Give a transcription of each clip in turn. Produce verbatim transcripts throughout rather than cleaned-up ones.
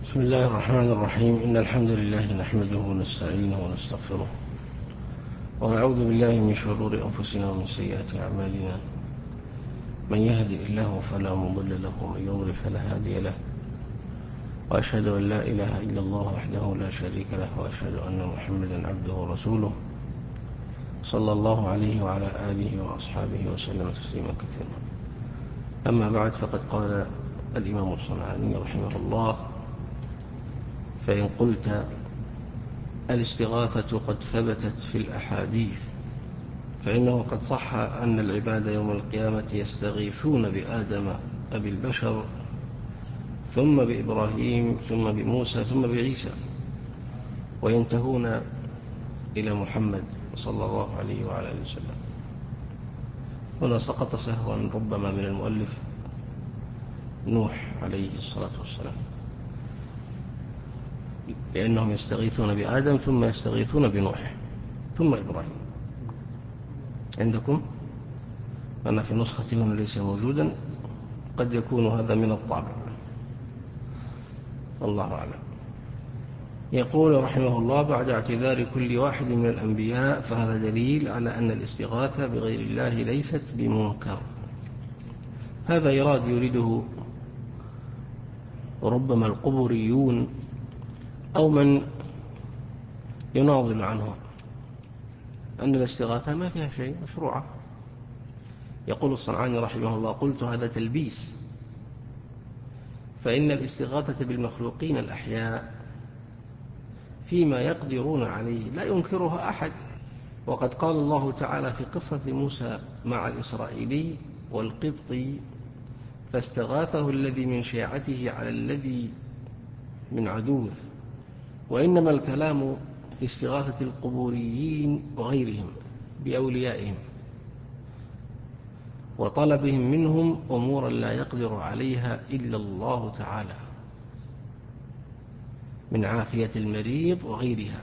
بسم الله الرحمن الرحيم. إن الحمد لله نحمده ونستعينه ونستغفره ونعوذ بالله من شرور أنفسنا ومن سيئات أعمالنا. من يهدئ الله فلا مضل له ومن يضلل فلا هادي له، وأشهد أن لا إله إلا الله وحده لا شريك له، وأشهد أن محمدا عبده ورسوله صلى الله عليه وعلى آله وأصحابه وسلم تسليما كثيرا. أما بعد، فقد قال الإمام الصنعاني رحمه الله: فإن قلت الاستغاثة قد ثبتت في الأحاديث، فإنه قد صح أن العباد يوم القيامة يستغيثون بآدم أبي البشر، ثم بإبراهيم، ثم بموسى، ثم بعيسى، وينتهون إلى محمد صلى الله عليه وعلى آله وسلم. هنا سقط سهوا ربما من المؤلف نوح عليه الصلاة والسلام، لأنهم يستغيثون بآدم ثم يستغيثون بنوح ثم إبراهيم. عندكم؟ أنا في نسختي هنا ليس موجودا، قد يكون هذا من الطابع، الله أعلم. يقول رحمه الله: بعد اعتذار كل واحد من الأنبياء، فهذا دليل على أن الاستغاثة بغير الله ليست بمنكر. هذا إيراد يريده ربما القبوريون أو من يناضل عنه، أن الاستغاثة ما فيها شيء، مشروعة. يقول الصنعاني رحمه الله: قلت هذا تلبيس، فإن الاستغاثة بالمخلوقين الأحياء فيما يقدرون عليه لا ينكرها أحد. وقد قال الله تعالى في قصة موسى مع الإسرائيلي والقبطي: فاستغاثه الذي من شيعته على الذي من عدوه. وإنما الكلام في استغاثة القبوريين وغيرهم بأوليائهم وطلبهم منهم أمورا لا يقدر عليها إلا الله تعالى، من عافية المريض وغيرها.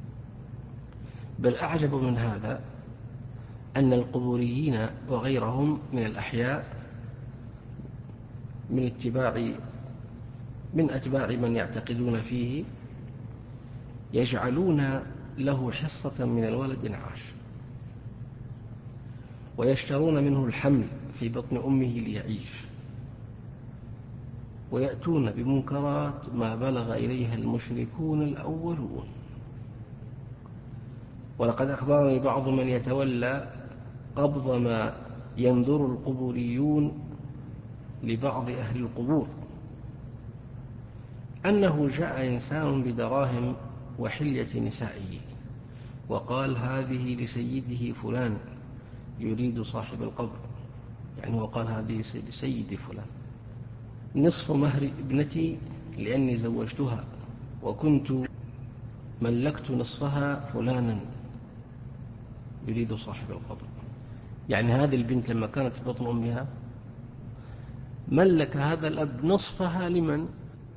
بل أعجب من هذا أن القبوريين وغيرهم من الأحياء من اتباع من أتباع من يعتقدون فيه يجعلون له حصة من الولد عاش، ويشترون منه الحمل في بطن أمه ليعيش، ويأتون بمنكرات ما بلغ إليها المشركون الأولون. ولقد أخبرني بعض من يتولى قبض ما ينذر القبوريون لبعض أهل القبور أنه جاء إنسان بدراهم وحلية نسائه وقال: هذه لسيده فلان، يريد صاحب القبر، يعني هو قال: هذه لسيد فلان، نصف مهر ابنتي لأني زوجتها وكنت ملكت نصفها فلانا، يريد صاحب القبر. يعني هذه البنت لما كانت في بطن أمها ملك هذا الأب نصفها لمن؟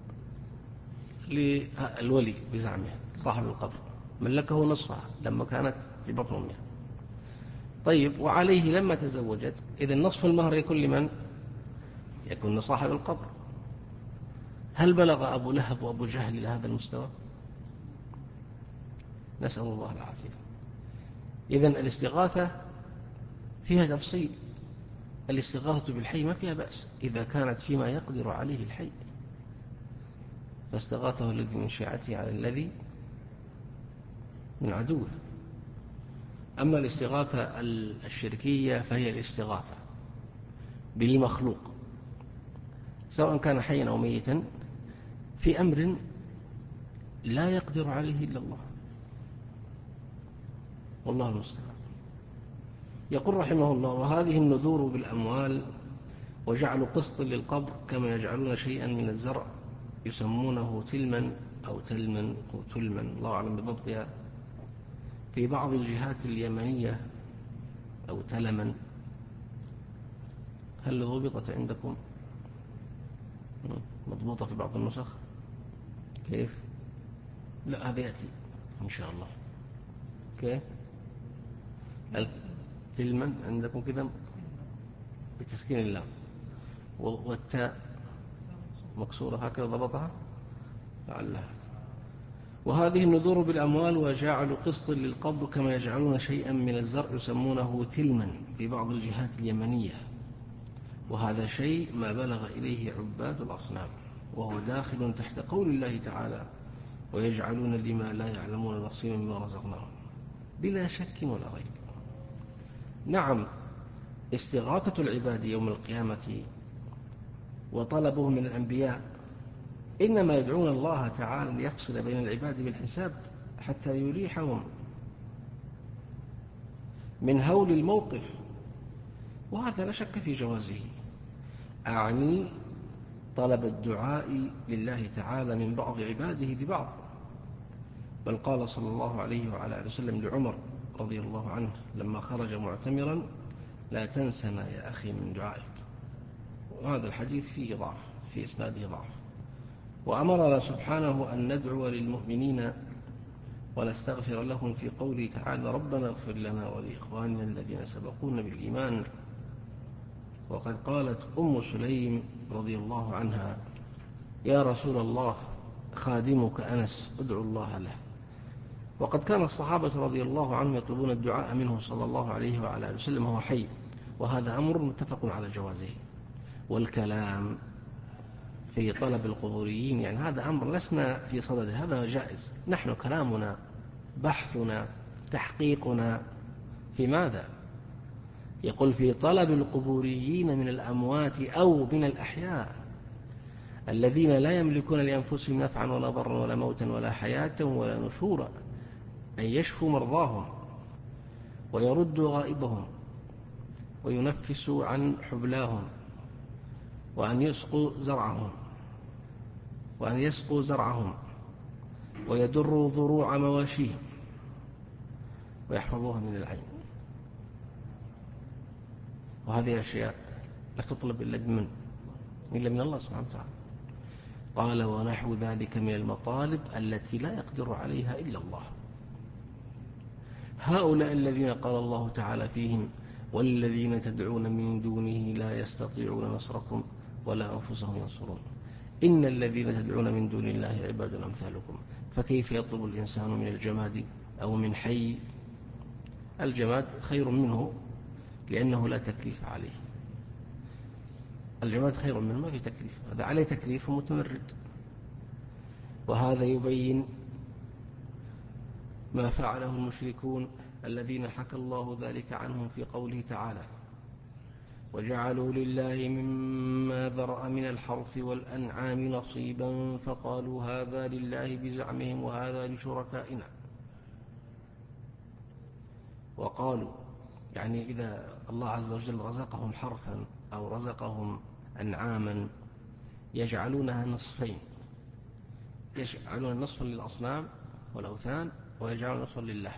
للولي بزعمه، صاحب القبر ملكه نصفها لما كانت في بطن أمها. طيب، وعليه لما تزوجت، إذن نصف المهر يكون لمن؟ يكون لصاحب القبر. هل بلغ أبو لهب وأبو جهل إلى هذا المستوى؟ نسأل الله العافية. إذن الاستغاثة فيها تفصيل. الاستغاثة بالحي ما فيها بأس إذا كانت فيما يقدر عليه الحي، فاستغاثه الذي من شيعته على الذي من عدوه. أما الاستغاثة الشركية فهي الاستغاثة بالمخلوق، سواء كان حيا أو ميتا، في أمر لا يقدر عليه إلا الله، والله المستعان. يقول رحمه الله: وهذه النذور بالأموال وجعل قسط للقبر كما يجعلون شيئا من الزرع يسمونه تلما أو تلما أو تلما، الله أعلم بضبطها، في بعض الجهات اليمنية، أو تلما. هل ضبطت عندكم؟ مضبوطة في بعض النسخ؟ كيف؟ لا، هذا يأتي إن شاء الله. كيف؟ تلما عندكم كذا بتسكين اللام، والتاء مكسورة هكذا ضبطها. لعلها. وهذه النذور بالأموال وجعل قسط للقبض كما يجعلون شيئا من الزرع يسمونه تلما في بعض الجهات اليمنية، وهذا شيء ما بلغ إليه عباد الأصنام، وهو داخل تحت قول الله تعالى ويجعلون لما لا يعلمون نصيبا مما رزقناهم، بلا شك ولا ريب. نعم، استغاثة العباد يوم القيامة وطلبهم من الأنبياء إنما يدعون الله تعالى ليفصل بين العباد بالحساب حتى يريحهم من هول الموقف، وهذا لا شك في جوازه. أعني طلب الدعاء لله تعالى من بعض عباده لبعض، بل قال صلى الله عليه وعلى آله وسلم لعمر رضي الله عنه لما خرج معتمرا: لا تنسنا يا أخي من دعائك. وهذا الحديث فيه ضعف، في إسناده ضعف. وأمرنا سبحانه أن ندعو للمؤمنين ونستغفر لهم في قوله تعالى: ربنا اغفر لنا ولإخواننا الذين سبقونا بالإيمان. وقد قالت أم سليم رضي الله عنها: يا رسول الله، خادمك أنس ادعو الله له. وقد كان الصحابة رضي الله عنهم يطلبون الدعاء منه صلى الله عليه وعلى آله وسلم وهو حي، وهذا أمر متفق على جوازه. والكلام في طلب القبوريين يعني هذا أمر لسنا في صدده، هذا جائز. نحن كلامنا بحثنا تحقيقنا في ماذا؟ يقول في طلب القبوريين من الأموات أو من الأحياء الذين لا يملكون لأنفسهم نفعا ولا ضرا ولا موتا ولا حياة ولا نشورا، أن يشفوا مرضاهم ويردوا غائبهم وينفسوا عن حبلاهم، وأن يسقوا زرعهم وأن يسقوا زرعهم ويدروا ضروع مواشيهم ويحفظوها من العين. وهذه أشياء لا تطلب إلا بمن إلا من الله سبحانه وتعالى. قال: ونحو ذلك من المطالب التي لا يقدر عليها إلا الله. هؤلاء الذين قال الله تعالى فيهم: والذين تدعون من دونه لا يستطيعون نصركم ولا أنفسهم ينصرون. إن الذين تدعون من دون الله عباد أمثالكم، فكيف يطلب الإنسان من الجماد أو من حي؟ الجماد خير منه لأنه لا تكليف عليه، الجماد خير منه ما في تكليف، هذا عليه تكليف متمرد. وهذا يبين ما فعله المشركون الذين حكى الله ذلك عنهم في قوله تعالى: وجعلوا لله مما ذرأ من الحرث والأنعام نصيبا فقالوا هذا لله بزعمهم وهذا لشركائنا. وقالوا يعني إذا الله عز وجل رزقهم حرثا أو رزقهم أنعاما يجعلونها نصفين، يجعلون نصفا للأصنام والأوثان ويجعلون نصفا لله.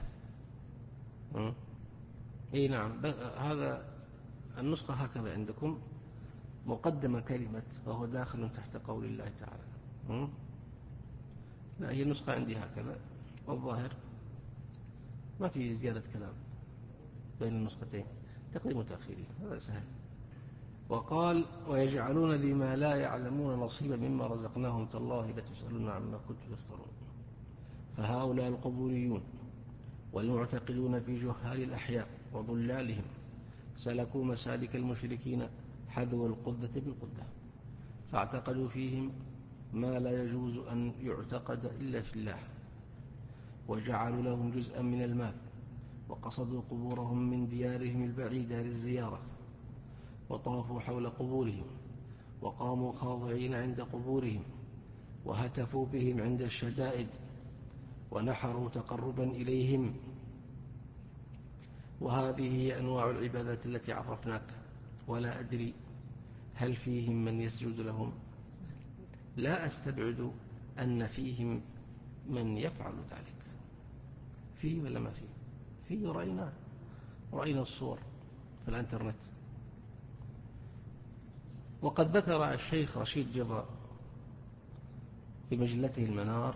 اي نعم، هذا النسخة هكذا عندكم مقدمة كلمة وهو داخل تحت قول الله تعالى. لا، هي النسخة عندي هكذا، والظاهر ما في زيادة كلام بين النسختين، تقديم وتأخير، هذا سهل. وقال: ويجعلون لما لا يعلمون نصيبا مما رزقناهم تالله لتسألون عما كنتم تفترون. فهؤلاء القبوريون والمعتقدون في جهال الأحياء وضلالهم سلكوا مسالك المشركين حذو القذة بالقذة، فاعتقدوا فيهم ما لا يجوز أن يعتقد إلا في الله، وجعلوا لهم جزءا من المال، وقصدوا قبورهم من ديارهم البعيدة للزيارة، وطافوا حول قبورهم، وقاموا خاضعين عند قبورهم، وهتفوا بهم عند الشدائد، ونحروا تقربا إليهم. وهذه هي أنواع العبادات التي عرفناك، ولا أدري هل فيهم من يسجد لهم؟ لا أستبعد أن فيهم من يفعل ذلك. فيه ولا ما فيه؟ فيه، رأينا رأينا الصور في الانترنت. وقد ذكر الشيخ رشيد جبر في مجلته المنار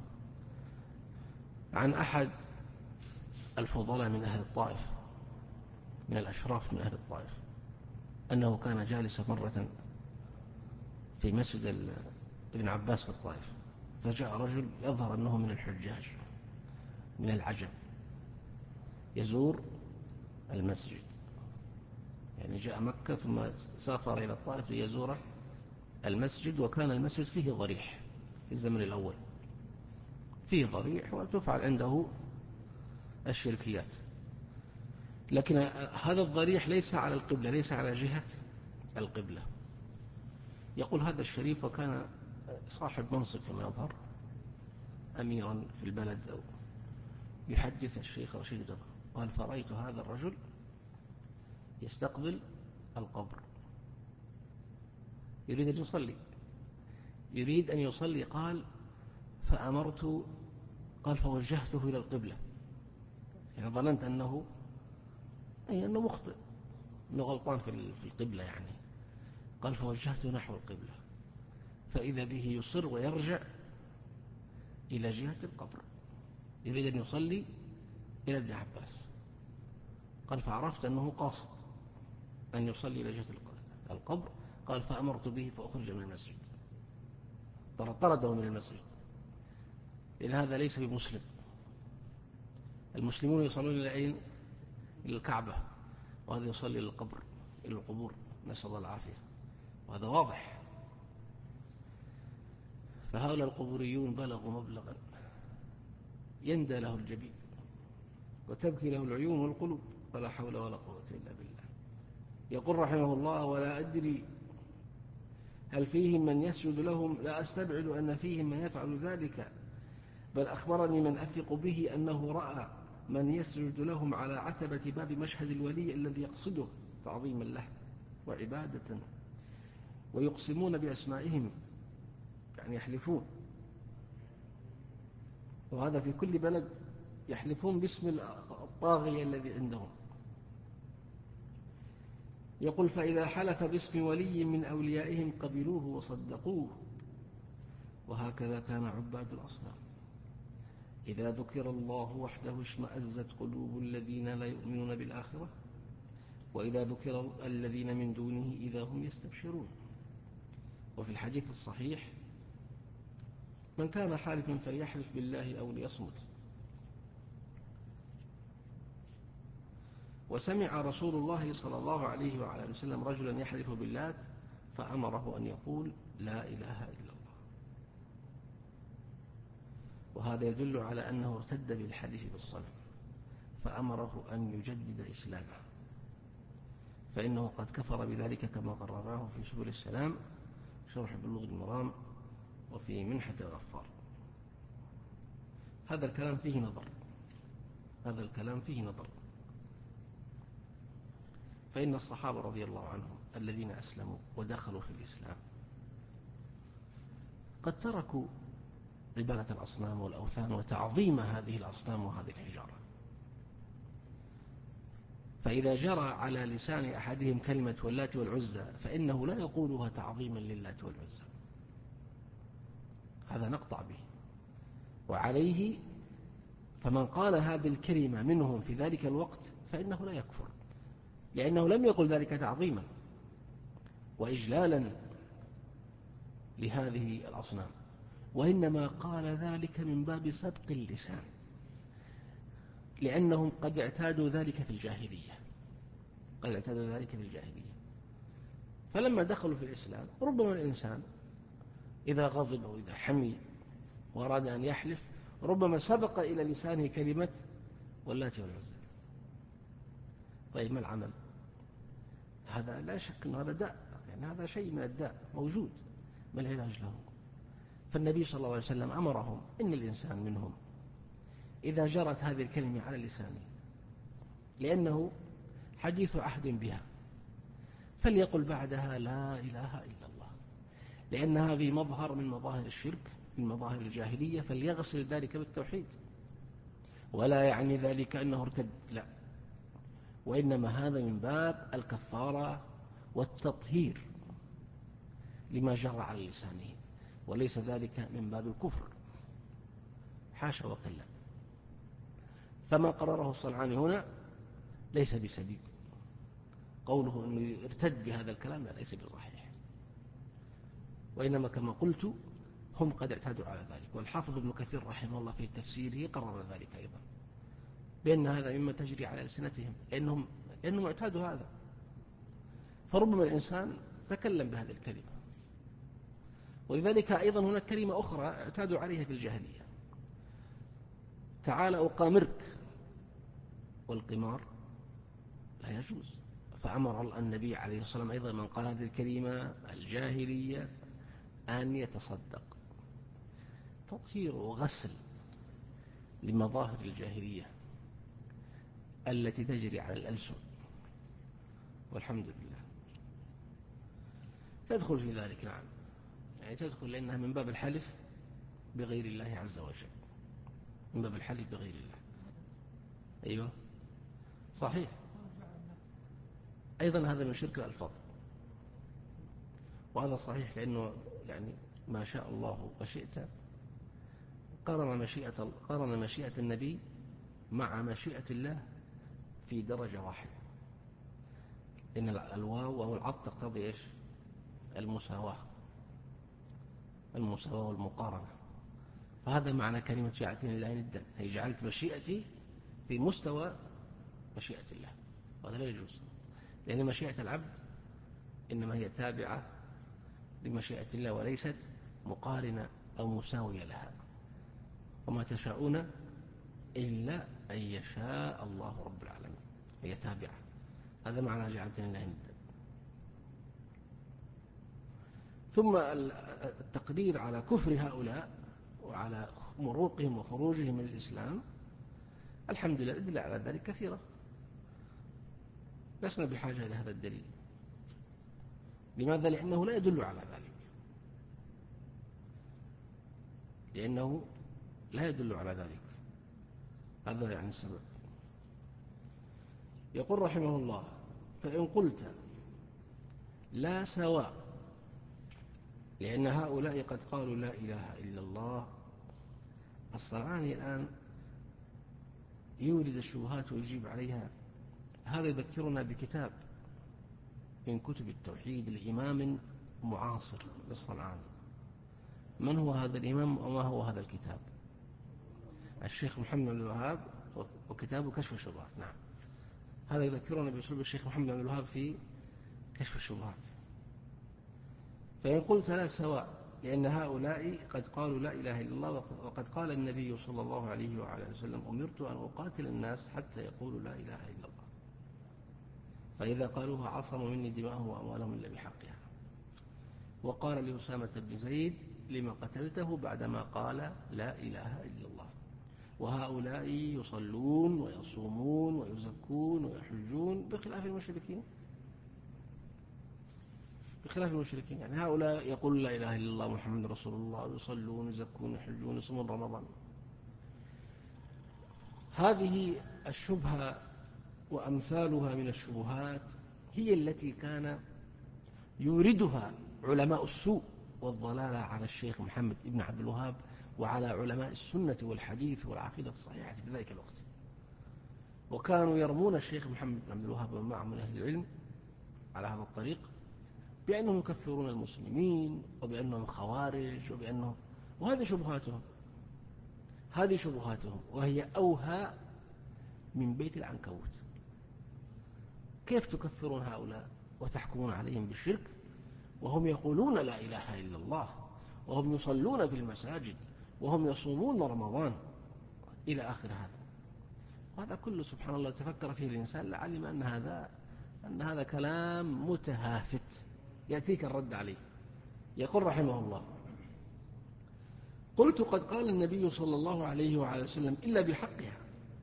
عن أحد الفضلاء من أهل الطائف، من الأشراف من أهل الطائف، أنه كان جالسا مرة في مسجد ابن عباس في الطائف، فجاء رجل يظهر أنه من الحجاج من العجم يزور المسجد، يعني جاء مكة ثم سافر إلى الطائف ليزور المسجد، وكان المسجد فيه ضريح في الزمن الأول، فيه ضريح وتفعل عنده الشركيات، لكن هذا الضريح ليس على القبلة، ليس على جهة القبلة. يقول هذا الشريف وكان صاحب منصب كما يظهر، أميرا في البلد أو يحدث الشيخ رشيد رضا، قال فرأيت هذا الرجل يستقبل القبر يريد أن يصلي يريد أن يصلي قال فأمرت قال فوجهته إلى القبلة، يعني ظننت أنه أي أنه مخطئ أنه غلطان في القبلة، يعني قال فوجهته نحو القبلة فإذا به يصر ويرجع إلى جهة القبر يريد أن يصلي إلى ابن عباس، قال فعرفت أنه قاصد أن يصلي إلى جهة القبر، قال فأمرت به فأخرج من المسجد، طرده من المسجد، لأن هذا ليس بمسلم. المسلمون يصلون إلى أين؟ إلى الكعبة، وهذا يصلي إلى القبر إلى القبور، نسأل الله العافية، وهذا واضح. فهؤلاء القبوريون بلغوا مبلغا يندى له الجبين وتبكي له العيون والقلوب، ولا حول ولا قوة إلا بالله. يقول رحمه الله ولا أدري هل فيهم من يسجد لهم، لا أستبعد أن فيهم من يفعل ذلك، بل أخبرني من أثق به أنه رأى من يسجد لهم على عتبة باب مشهد الولي الذي يقصده تعظيما له وعبادة، ويقسمون بأسمائهم، يعني يحلفون، وهذا في كل بلد يحلفون باسم الطاغية الذي عندهم. يقول فإذا حلف باسم ولي من أوليائهم قبلوه وصدقوه، وهكذا كان عباد الأصنام، إذا ذكر الله وحده اشمأزت قلوب الذين لا يؤمنون بالآخرة، وإذا ذكر الذين من دونه إذا هم يستبشرون. وفي الحديث الصحيح من كان حالفا فليحلف بالله أو ليصمت. وسمع رسول الله صلى الله عليه وعلى وسلم رجلا يحلف باللات فأمره أن يقول لا إله إلا الله، وهذا يدل على أنه ارتد بالحلف بالصنم، فأمره أن يجدد إسلامه، فإنه قد كفر بذلك كما قررناه في سبل السلام شرح بلوغ المرام وفي منحة الغفار. هذا الكلام فيه نظر هذا الكلام فيه نظر فإن الصحابة رضي الله عنهم الذين أسلموا ودخلوا في الإسلام قد تركوا عبادة الأصنام والأوثان وتعظيم هذه الأصنام وهذه الحجارة، فإذا جرى على لسان أحدهم كلمة واللات والعزى فإنه لا يقولها تعظيما للات والعزى، هذا نقطع به. وعليه فمن قال هذه الكلمة منهم في ذلك الوقت فإنه لا يكفر، لأنه لم يقل ذلك تعظيما وإجلالا لهذه الأصنام، وإنما قال ذلك من باب سبق اللسان، لأنهم قد اعتادوا ذلك في الجاهلية قد اعتادوا ذلك في الجاهلية فلما دخلوا في الإسلام ربما الإنسان إذا غضب أو إذا حمي وأراد أن يحلف ربما سبق إلى لسانه كلمة واللات والعزى. طيب ما العمل؟ هذا لا شك أنه هذا داء، يعني هذا شيء من الداء موجود، ما العلاج له؟ فالنبي صلى الله عليه وسلم أمرهم إن الإنسان منهم إذا جرت هذه الكلمة على لسانه لأنه حديث عهد بها فليقل بعدها لا إله إلا الله، لأن هذه مظهر من مظاهر الشرك من مظاهر الجاهلية، فليغسل ذلك بالتوحيد، ولا يعني ذلك أنه ارتد، لا، وإنما هذا من باب الكفارة والتطهير لما جرى على لسانه، وليس ذلك من باب الكفر، حاشا وكلا. فما قرره الصنعاني هنا ليس بسديد، قوله أنه ارتد بهذا الكلام لا ليس بصحيح، وإنما كما قلت هم قد اعتادوا على ذلك، والحافظ ابن كثير رحمه الله في تفسيره قرر ذلك أيضا، بأن هذا مما تجري على ألسنتهم، لأنهم, لأنهم اعتادوا هذا. فربما الإنسان تكلم بهذه الكلمة. ولذلك أيضا هناك كلمة أخرى اعتادوا عليها في الجاهلية: تعال أقامرك، والقمار لا يجوز. فأمر النبي عليه الصلاة والسلام أيضا من قال هذه الكلمة الجاهلية أن يتصدق، تطهير وغسل لمظاهر الجاهلية التي تجري على الألسن، والحمد لله. تدخل في ذلك، نعم، يعني تدخل لأنها من باب الحلف بغير الله عز وجل، من باب الحلف بغير الله. أيوة صحيح، أيضا هذا من شرك الألفاظ، وهذا صحيح، لأنه يعني ما شاء الله وشئت قرن مشيئة, قرن مشيئة النبي مع مشيئة الله في درجة واحدة، إن الواو وهو العطف تقتضي إيش؟ المساواة، المساواة والمقارنة. فهذا معنى كلمة جعلتني لله ندا، هي جعلت مشيئتي في مستوى مشيئة الله، وهذا لا يجوز، لأن مشيئة العبد إنما هي تابعة لمشيئة الله وليست مقارنة أو مساوية لها. وما تشاءون إلا أن يشاء الله رب العالمين، هي تابعة. هذا معنى جعلتني لله ندا. ثم التقرير على كفر هؤلاء وعلى مروقهم وخروجهم من الإسلام، الحمد لله الأدلة على ذلك كثيرة، لسنا بحاجة إلى هذا الدليل. لماذا؟ لأنه لا يدل على ذلك، لأنه لا يدل على ذلك، هذا يعني السبب. يقول رحمه الله: فإن قلت لا سواء، لأن هؤلاء قد قالوا لا إله إلا الله. الصنعاني الآن يورد الشبهات ويجيب عليها. هذا يذكرنا بكتاب من كتب التوحيد لإمام معاصر للصنعاني. من هو هذا الإمام وما هو هذا الكتاب؟ الشيخ محمد بن الوهاب، وكتابه كشف الشبهات. نعم، هذا يذكرنا بأسلوب الشيخ محمد بن الوهاب في كشف الشبهات. فإن قلت لا سواء، لأن هؤلاء قد قالوا لا إله إلا الله، وقد قال النبي صلى الله عليه وعلى وسلم: أمرت أن أقاتل الناس حتى يقولوا لا إله إلا الله، فإذا قالوها عصموا مني دماءهم وأموالهم إلا بحقها. وقال لأسامة بن زيد: لما قتلته بعدما قال لا إله إلا الله. وهؤلاء يصلون ويصومون ويزكون ويحجون بخلاف المشركين، بخلاف المشركين. يعني هؤلاء يقولون لا إله إلا الله محمد رسول الله، ويصلون ويزكون ويحجون ويصومون رمضان. هذه الشبهة وأمثالها من الشبهات هي التي كان يوردها علماء السوء والضلال على الشيخ محمد بن عبد الوهاب وعلى علماء السنة والحديث والعقيدة الصحيحة في ذلك الوقت. وكانوا يرمون الشيخ محمد بن عبد الوهاب ومن معه من أهل العلم على هذا الطريق بأنهم يكفرون المسلمين، وبأنهم خوارج، وبأنهم، وهذه شبهاتهم، هذه شبهاتهم، وهي أوهى من بيت العنكبوت. كيف تكفرون هؤلاء وتحكمون عليهم بالشرك وهم يقولون لا إله إلا الله، وهم يصلون في المساجد، وهم يصومون رمضان، إلى آخر هذا. وهذا كله سبحان الله تفكر فيه الإنسان لعلم أن هذا أن هذا كلام متهافت، يأتيك الرد عليه. يقول رحمه الله: قلت قد قال النبي صلى الله عليه وعلى وسلم: إلا بحقها،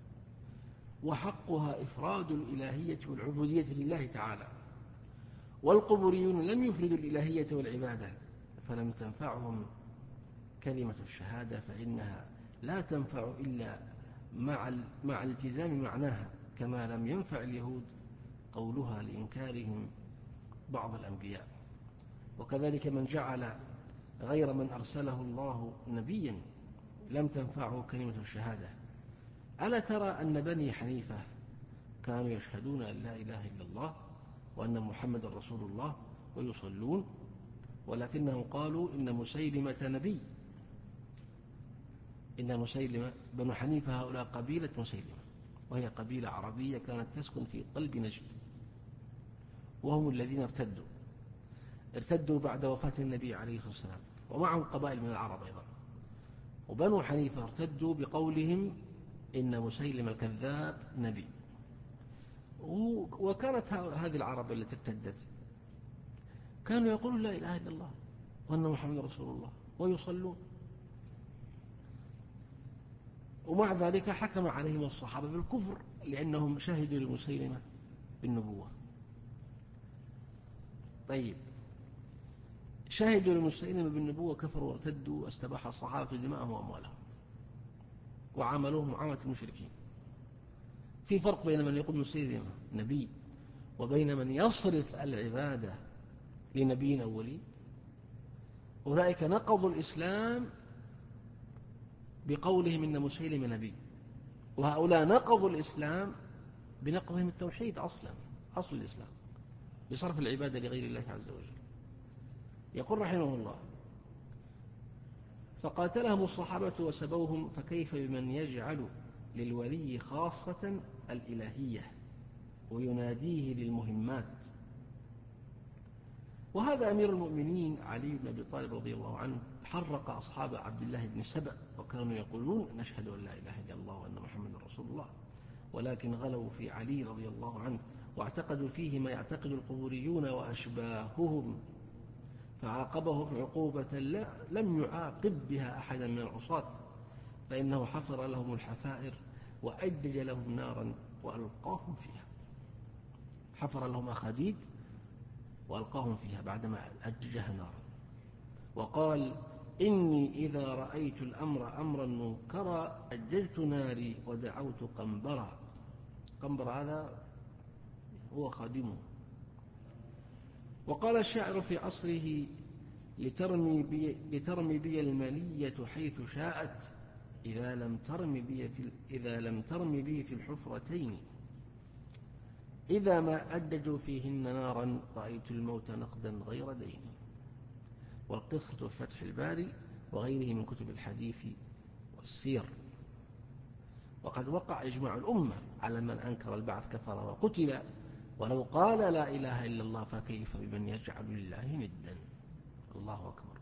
وحقها إفراد الإلهية والعبودية لله تعالى، والقبوريون لم يفردوا الإلهية والعبادة، فلم تنفعهم كلمة الشهادة، فإنها لا تنفع إلا مع مع التزام معناها، كما لم ينفع اليهود قولها لإنكارهم بعض الأنبياء. وكذلك من جعل غير من أرسله الله نبيا لم تنفعه كلمة الشهادة. ألا ترى أن بني حنيفة كانوا يشهدون أن لا إله إلا الله وأن محمد رسول الله ويصلون، ولكنهم قالوا إن مسيلمة نبي إن مسيلمة بنو حنيفة هؤلاء قبيلة مسيلمة، وهي قبيلة عربية كانت تسكن في قلب نجد، وهم الذين ارتدوا ارتدوا بعد وفاة النبي عليه الصلاة والسلام، ومعهم قبائل من العرب أيضا. وبنو حنيفة ارتدوا بقولهم إن مسيلم الكذاب نبي. وكانت هذه العرب التي ارتدت كانوا يقولون لا إله إلا الله وأن محمد رسول الله ويصلون، ومع ذلك حكم عليهم الصحابة بالكفر لأنهم شهدوا لمسيلمة بالنبوة. طيب، شهدوا لمسيلمة بالنبوة، كفروا وارتدوا، استباح الصحابة دماءهم وأموالهم وعاملوهم معاملة المشركين. في فرق بين من يقول مسيلمة نبي وبين من يصرف العبادة لنبي أولي. أولئك نقضوا الإسلام بقولهم إن مسيلمة نبي، وهؤلاء نقضوا الإسلام بنقضهم التوحيد أصلا، أصل الإسلام، بصرف العبادة لغير الله عز وجل. يقول رحمه الله: فقاتلهم الصحابة وسبوهم، فكيف بمن يجعل للولي خاصة الإلهية ويناديه للمهمات. وهذا أمير المؤمنين علي بن أبي طالب رضي الله عنه حرق أصحاب عبد الله بن سبأ، وكانوا يقولون نشهد أن لا إله إلا الله وأن محمد رسول الله، ولكن غلوا في علي رضي الله عنه واعتقدوا فيه ما يعتقد القبوريون وأشباههم، فعاقبهم عقوبة لا لم يعاقب بها أحدا من العصاة، فإنه حفر لهم الحفائر وأجج لهم نارا وألقاهم فيها. حفر لهم أخاديد وألقاهم فيها بعدما أججها نارا، وقال: إني إذا رأيت الأمر أمرا منكرا أججت ناري ودعوت قنبرا. قنبر هذا هو خادمه. وقال الشاعر في عصره: لترمي بي, لترمي بي المنية حيث شاءت، إذا لم ترمي بي في, إذا لم ترمي بي في الحفرتين، إذا ما أججوا فيهن نارا رأيت الموت نقدا غير دين. والقصة في فتح الباري وغيره من كتب الحديث والسير. وقد وقع إجماع الأمة على من أنكر البعث كفر وقتل، ولو قال لا إله إلا الله فكيف بمن يجعل لله ندا. الله أكبر.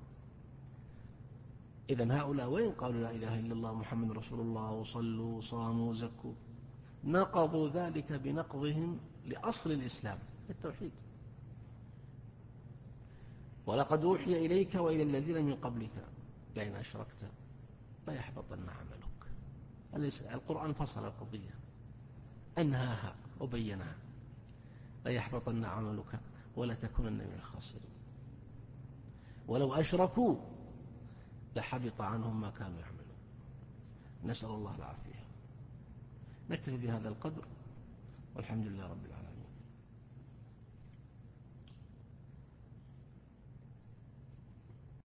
إذن هؤلاء وين قالوا لا إله إلا الله محمد رسول الله وصلوا صاموا زكوا؟ نقضوا ذلك بنقضهم لأصل الإسلام التوحيد. ولقد أوحي إليك وإلى الذين من قبلك لئن أشركت لا يحبطن عملك. القرآن فصل القضية، أنهاها وبينها: لا يحبطن عملك ولا تكونن من الخاسرين. ولو أشركوا لحبط عنهم ما كانوا يعملون. نسأل الله العافية. نكتفي بهذا القدر، والحمد لله رب العالمين.